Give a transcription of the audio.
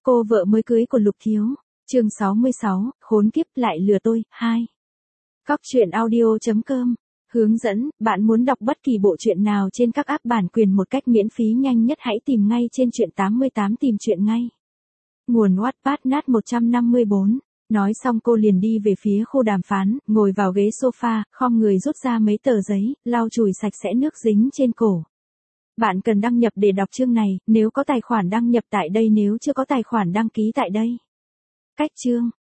Cô vợ mới cưới của Lục Thiếu. Chương 66, khốn kiếp lại lừa tôi. 2. Cóc truyện audio.com. Hướng dẫn, bạn muốn đọc bất kỳ bộ truyện nào trên các app bản quyền một cách miễn phí nhanh nhất hãy tìm ngay trên truyện 88 tìm truyện ngay. Nguồn Wattpad nat 154. Nói xong cô liền đi về phía khu đàm phán, ngồi vào ghế sofa, khom người rút ra mấy tờ giấy, lau chùi sạch sẽ nước dính trên cổ. Bạn cần đăng nhập để đọc chương này, nếu có tài khoản đăng nhập tại đây, nếu chưa có tài khoản đăng ký tại đây. Cách chương,